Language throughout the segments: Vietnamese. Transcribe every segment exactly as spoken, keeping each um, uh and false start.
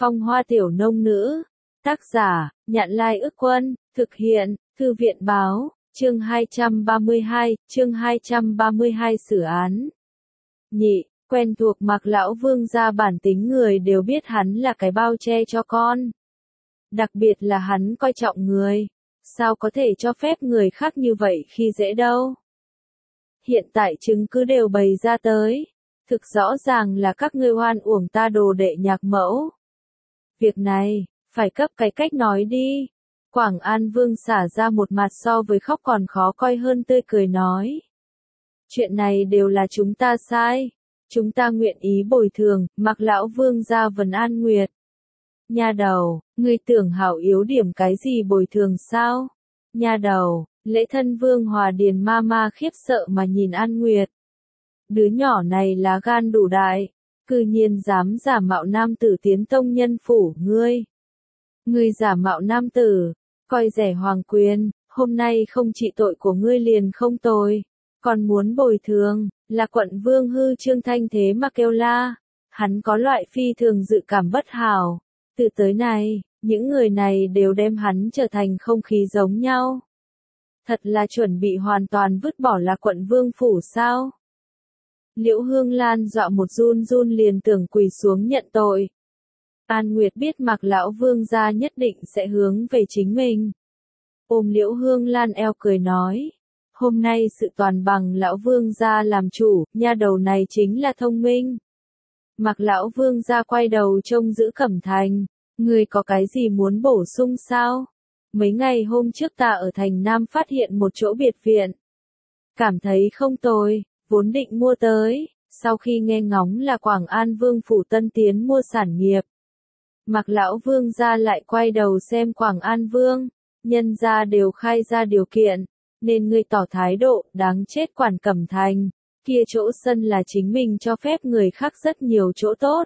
Phong hoa tiểu nông nữ. Tác giả, Nhạn Lai Ức Quân, thực hiện, Thư viện Báo, chương hai trăm ba mươi hai, chương hai trăm ba mươi hai xử án. Nhị, quen thuộc Mạc lão vương gia bản tính người đều biết hắn là cái bao che cho con. Đặc biệt là hắn coi trọng người. Sao có thể cho phép người khác như vậy khi dễ đâu? Hiện tại chứng cứ đều bày ra tới. Thực rõ ràng là các ngươi oan uổng ta đồ đệ nhạc mẫu. Việc này, phải cấp cái cách nói đi. Quảng An Vương xả ra một mặt so với khóc còn khó coi hơn tươi cười nói. Chuyện này đều là chúng ta sai. Chúng ta nguyện ý bồi thường, Mạc lão vương gia Vân An Nguyệt. Nha đầu, ngươi tưởng hảo yếu điểm cái gì bồi thường sao? Nha đầu, Lễ Thân Vương Hòa Điền ma ma khiếp sợ mà nhìn An Nguyệt. Đứa nhỏ này là gan đủ đại, cư nhiên dám giả mạo nam tử tiến tông nhân phủ, ngươi. Ngươi giả mạo nam tử, coi rẻ hoàng quyền, hôm nay không trị tội của ngươi liền không tồi, còn muốn bồi thường, là quận vương hư Trương Thanh thế mà kêu la, hắn có loại phi thường dự cảm bất hảo, từ tới này, những người này đều đem hắn trở thành không khí giống nhau. Thật là chuẩn bị hoàn toàn vứt bỏ là quận vương phủ sao? Liễu Hương Lan dọa một run run liền tưởng quỳ xuống nhận tội. An Nguyệt biết Mạc lão vương gia nhất định sẽ hướng về chính mình. Ôm Liễu Hương Lan eo cười nói. Hôm nay sự toàn bằng lão vương gia làm chủ, nha đầu này chính là thông minh. Mạc lão vương gia quay đầu trông giữ Cẩm Thành. Ngươi có cái gì muốn bổ sung sao? Mấy ngày hôm trước ta ở thành Nam phát hiện một chỗ biệt viện. Cảm thấy không tồi. Vốn định mua tới, sau khi nghe ngóng là Quảng An Vương phủ tân tiến mua sản nghiệp. Mạc lão vương gia lại quay đầu xem Quảng An Vương, nhân gia đều khai ra điều kiện, nên ngươi tỏ thái độ, đáng chết Quản Cẩm Thành, kia chỗ sân là chính mình cho phép người khác rất nhiều chỗ tốt.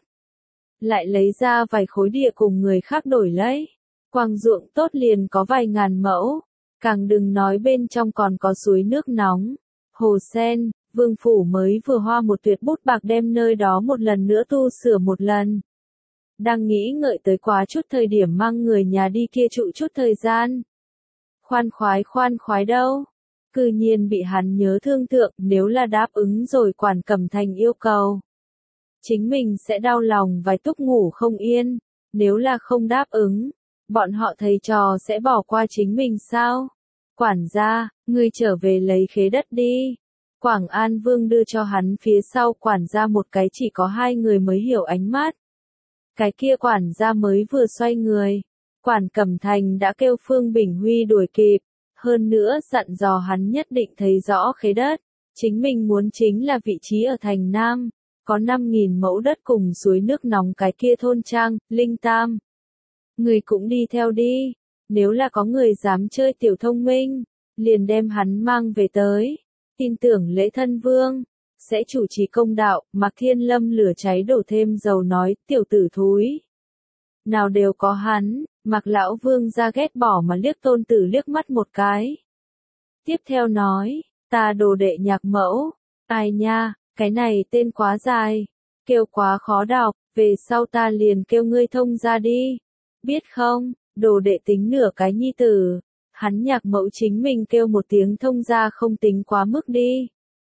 Lại lấy ra vài khối địa cùng người khác đổi lấy, quang ruộng tốt liền có vài ngàn mẫu, càng đừng nói bên trong còn có suối nước nóng, hồ sen. Vương phủ mới vừa hoa một tuyệt bút bạc đem nơi đó một lần nữa tu sửa một lần. Đang nghĩ ngợi tới quá chút thời điểm mang người nhà đi kia trụ chút thời gian. Khoan khoái khoan khoái đâu. Cư nhiên bị hắn nhớ thương tượng nếu là đáp ứng rồi Quản Cẩm Thành yêu cầu. Chính mình sẽ đau lòng vài túc ngủ không yên. Nếu là không đáp ứng, bọn họ thầy trò sẽ bỏ qua chính mình sao? Quản gia, ngươi trở về lấy khế đất đi. Quảng An Vương đưa cho hắn phía sau quản gia một cái chỉ có hai người mới hiểu ánh mắt. Cái kia quản gia mới vừa xoay người. Quản Cẩm Thành đã kêu Phương Bình Huy đuổi kịp. Hơn nữa dặn dò hắn nhất định thấy rõ khế đất. Chính mình muốn chính là vị trí ở thành Nam. Có năm nghìn mẫu đất cùng suối nước nóng cái kia thôn trang, Linh Tam. Người cũng đi theo đi. Nếu là có người dám chơi tiểu thông minh, liền đem hắn mang về tới. Tin tưởng Lễ Thân Vương sẽ chủ trì công đạo, Mạc Thiên Lâm lửa cháy đổ thêm dầu nói, tiểu tử thúi. Nào đều có hắn, Mạc lão vương ra ghét bỏ mà liếc tôn tử liếc mắt một cái. Tiếp theo nói, ta đồ đệ nhạc mẫu, ai nha, cái này tên quá dài, kêu quá khó đọc, về sau ta liền kêu ngươi thông ra đi. Biết không, đồ đệ tính nửa cái nhi tử. Hắn nhạc mẫu chính mình kêu một tiếng thông ra không tính quá mức đi.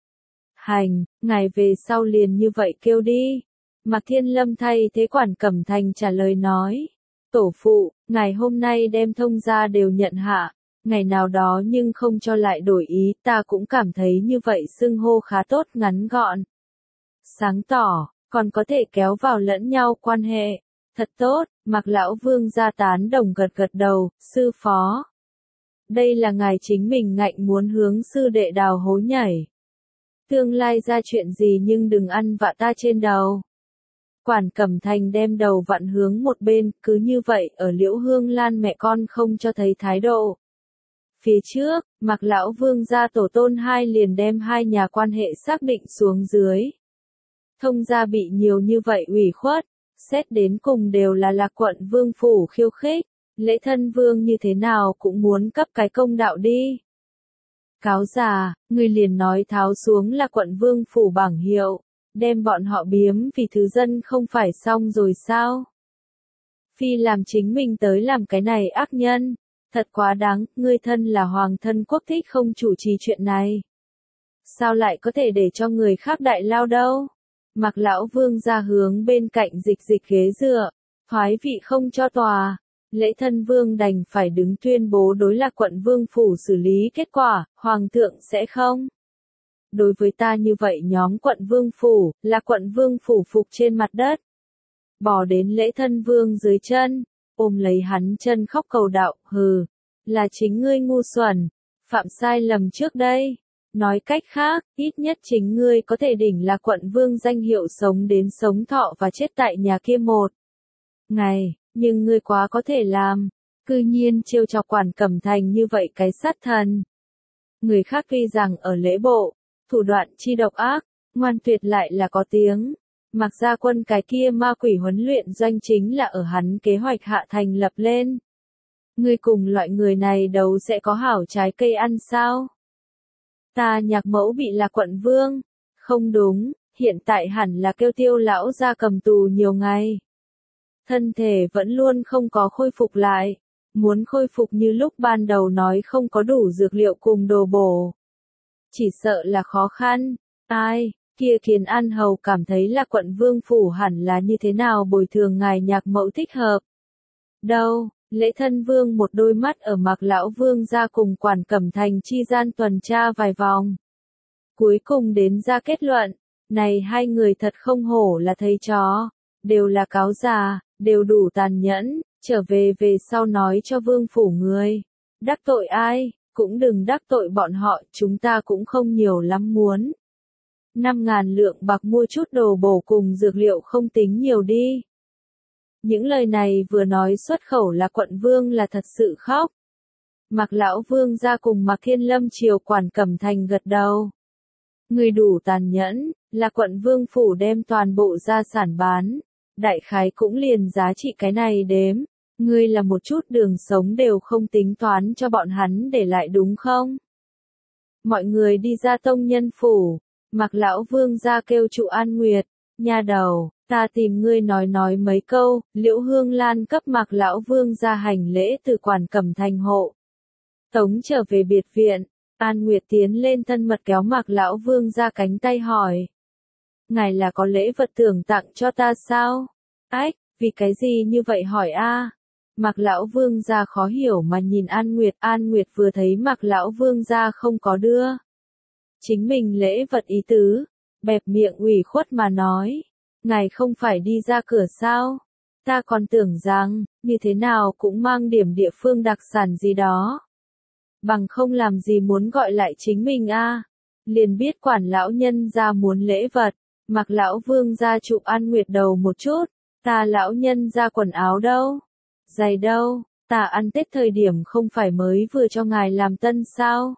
Hành, ngài về sau liền như vậy kêu đi. Mạc Thiên Lâm thay thế Quản Cẩm Thành trả lời nói. Tổ phụ, ngài hôm nay đem thông ra đều nhận hạ. Ngày nào đó nhưng không cho lại đổi ý, ta cũng cảm thấy như vậy xưng hô khá tốt ngắn gọn. Sáng tỏ, còn có thể kéo vào lẫn nhau quan hệ. Thật tốt, Mạc lão vương gia tán đồng gật gật đầu, sư phó. Đây là ngài chính mình ngạnh muốn hướng sư đệ đào hố nhảy. Tương lai ra chuyện gì nhưng đừng ăn vạ ta trên đầu. Quản Cẩm Thành đem đầu vặn hướng một bên, cứ như vậy ở Liễu Hương Lan mẹ con không cho thấy thái độ. Phía trước, Mạc lão vương gia tổ tôn hai liền đem hai nhà quan hệ xác định xuống dưới. Thông gia bị nhiều như vậy ủy khuất, xét đến cùng đều là Lạc quận vương phủ khiêu khích. Lễ Thân Vương như thế nào cũng muốn cấp cái công đạo đi. Cáo già, người liền nói tháo xuống là quận vương phủ bảng hiệu, đem bọn họ biếm vì thứ dân không phải xong rồi sao? phi làm chính mình tới làm cái này ác nhân. Thật quá đáng, ngươi thân là hoàng thân quốc thích không chủ trì chuyện này. Sao lại có thể để cho người khác đại lao đâu? Mạc lão vương ra hướng bên cạnh dịch dịch ghế dựa, thoái vị không cho tòa. Lễ thân vương đành phải đứng tuyên bố đối lạc quận vương phủ xử lý kết quả, hoàng thượng sẽ không. Đối với ta như vậy nhóm quận vương phủ, là quận vương phủ phục trên mặt đất. Bỏ đến lễ thân vương dưới chân, ôm lấy hắn chân khóc cầu đạo, hừ, là chính ngươi ngu xuẩn, phạm sai lầm trước đây. Nói cách khác, ít nhất chính ngươi có thể đỉnh là quận vương danh hiệu sống đến sống thọ và chết tại nhà kia một ngày, nhưng ngươi quá có thể làm, cư nhiên trêu chọc Quản Cẩm Thành như vậy cái sát thần. Người khác tuy rằng ở lễ bộ, thủ đoạn chi độc ác, ngoan tuyệt lại là có tiếng. Mặc ra quân cái kia ma quỷ huấn luyện doanh chính là ở hắn kế hoạch hạ thành lập lên. Ngươi cùng loại người này đâu sẽ có hảo trái cây ăn sao? Ta nhạc mẫu bị là quận vương. Không đúng, hiện tại hẳn là kêu Tiêu lão ra cầm tù nhiều ngày. Thân thể vẫn luôn không có khôi phục lại. Muốn khôi phục như lúc ban đầu nói không có đủ dược liệu cùng đồ bổ. Chỉ sợ là khó khăn. Ai, kia Kiến An Hầu cảm thấy là quận vương phủ hẳn là như thế nào bồi thường ngài nhạc mẫu thích hợp. Đâu, lễ thân vương một đôi mắt ở Mạc lão vương ra cùng Quản Cẩm Thành chi gian tuần tra vài vòng. Cuối cùng đến ra kết luận, này hai người thật không hổ là thầy chó, đều là cáo già, đều đủ tàn nhẫn, trở về về sau nói cho vương phủ người. Đắc tội ai, cũng đừng đắc tội bọn họ, chúng ta cũng không nhiều lắm muốn. Năm ngàn lượng bạc mua chút đồ bổ cùng dược liệu không tính nhiều đi. Những lời này vừa nói xuất khẩu là quận vương là thật sự khóc. Mạc lão vương ra cùng Mạc Thiên Lâm triều Quản Cẩm Thành gật đầu. Người đủ tàn nhẫn, là quận vương phủ đem toàn bộ gia sản bán. Đại khái cũng liền giá trị cái này đếm. Ngươi là một chút đường sống đều không tính toán cho bọn hắn để lại đúng không? Mọi người đi ra tông nhân phủ. Mạc lão vương ra kêu trụ An Nguyệt. Nha đầu, ta tìm ngươi nói nói mấy câu. Liễu Hương Lan cấp Mạc lão vương ra hành lễ từ Quản Cẩm Thành hộ. Tống trở về biệt viện. An Nguyệt tiến lên thân mật kéo Mạc lão vương ra cánh tay hỏi. Ngài là có lễ vật tưởng tặng cho ta sao? Ách, vì cái gì như vậy hỏi a? Mạc lão vương gia khó hiểu mà nhìn An Nguyệt. An Nguyệt vừa thấy Mạc lão vương gia không có đưa chính mình lễ vật ý tứ, bẹp miệng ủy khuất mà nói. Ngài không phải đi ra cửa sao? Ta còn tưởng rằng, như thế nào cũng mang điểm địa phương đặc sản gì đó. Bằng không làm gì muốn gọi lại chính mình a? Liền biết Quản lão nhân gia muốn lễ vật. Mạc lão vương gia chụp An Nguyệt đầu một chút. Ta lão nhân gia quần áo đâu? Giày đâu? Ta ăn Tết thời điểm không phải mới vừa cho ngài làm tân sao?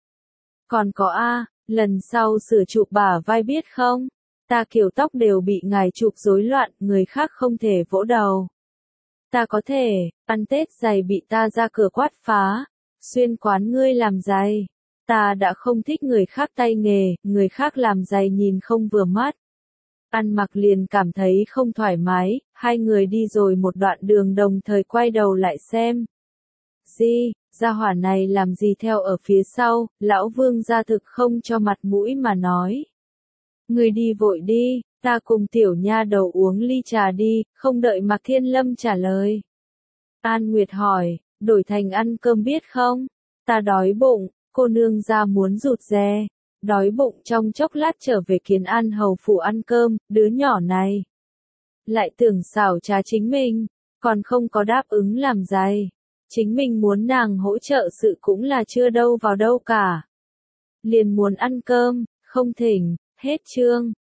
Còn có a, lần sau sửa chụp bả vai biết không? Ta kiểu tóc đều bị ngài chụp rối loạn, người khác không thể vỗ đầu. Ta có thể, ăn Tết giày bị ta ra cửa quát phá, xuyên quán ngươi làm giày. Ta đã không thích người khác tay nghề, người khác làm giày nhìn không vừa mắt. Ăn mặc liền cảm thấy không thoải mái, hai người đi rồi một đoạn đường đồng thời quay đầu lại xem. Di, gia hỏa này làm gì theo ở phía sau, lão vương gia thực không cho mặt mũi mà nói. Người đi vội đi, ta cùng tiểu nha đầu uống ly trà đi, không đợi Mạc Thiên Lâm trả lời. An Nguyệt hỏi, đổi thành ăn cơm biết không? Ta đói bụng, cô nương gia muốn rụt rè. Đói bụng trong chốc lát trở về Kiến An hầu phủ ăn cơm, đứa nhỏ này. Lại tưởng xảo trá chính mình, còn không có đáp ứng làm giày. Chính mình muốn nàng hỗ trợ sự cũng là chưa đâu vào đâu cả. Liền muốn ăn cơm, không thỉnh, hết chương.